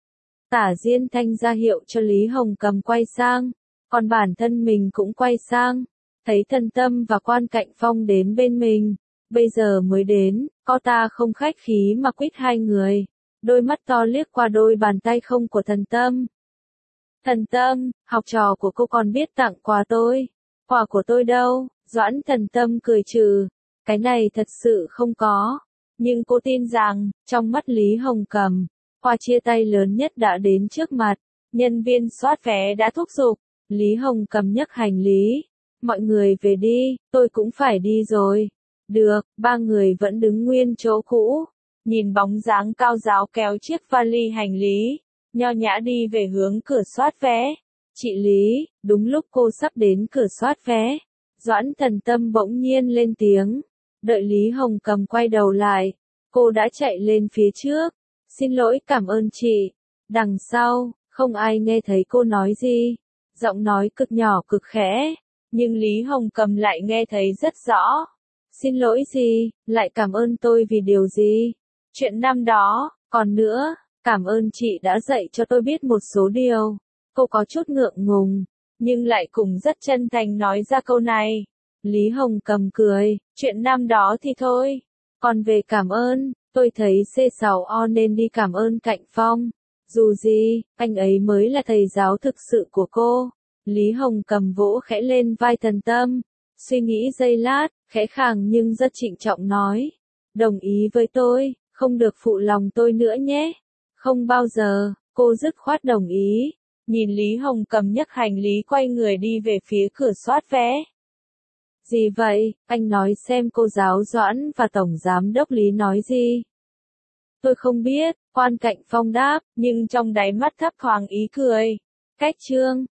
Tả Diên Thanh ra hiệu cho Lý Hồng Cầm quay sang, còn bản thân mình cũng quay sang, thấy Thần Tâm và Quan Cạnh Phong đến bên mình, bây giờ mới đến, cô ta không khách khí mà quýt hai người, đôi mắt to liếc qua đôi bàn tay không của Thần Tâm. Thần Tâm, học trò của cô còn biết tặng quà tôi, quà của tôi đâu? Doãn Thần Tâm cười trừ, cái này thật sự không có. Nhưng cô tin rằng, trong mắt Lý Hồng Cầm, quà chia tay lớn nhất đã đến trước mặt. Nhân viên soát vé đã thúc giục. Lý Hồng Cầm nhấc hành lý. Mọi người về đi, tôi cũng phải đi rồi. Được, ba người vẫn đứng nguyên chỗ cũ. Nhìn bóng dáng cao ráo kéo chiếc vali hành lý, nho nhã đi về hướng cửa soát vé. Chị Lý, đúng lúc cô sắp đến cửa soát vé. Doãn Thần Tâm bỗng nhiên lên tiếng. Đợi Lý Hồng Cầm quay đầu lại, cô đã chạy lên phía trước. Xin lỗi, cảm ơn chị. Đằng sau, không ai nghe thấy cô nói gì. Giọng nói cực nhỏ cực khẽ, nhưng Lý Hồng Cầm lại nghe thấy rất rõ. Xin lỗi gì, lại cảm ơn tôi vì điều gì? Chuyện năm đó, còn nữa, cảm ơn chị đã dạy cho tôi biết một số điều. Cô có chút ngượng ngùng, nhưng lại cũng rất chân thành nói ra câu này. Lý Hồng Cầm cười, chuyện năm đó thì thôi. Còn về cảm ơn, tôi thấy C6O nên đi cảm ơn Cạnh Phong. Dù gì, anh ấy mới là thầy giáo thực sự của cô. Lý Hồng Cầm vỗ khẽ lên vai Thần Tâm. Suy nghĩ giây lát, khẽ khàng nhưng rất trịnh trọng nói. Đồng ý với tôi, không được phụ lòng tôi nữa nhé. Không bao giờ, cô dứt khoát đồng ý. Nhìn Lý Hồng Cầm nhấc hành lý quay người đi về phía cửa soát vé. Gì vậy, anh nói xem cô giáo Doãn và Tổng Giám đốc Lý nói gì? Tôi không biết, Quan Cạnh Phong đáp, nhưng trong đáy mắt thấp thoáng ý cười. Cách chương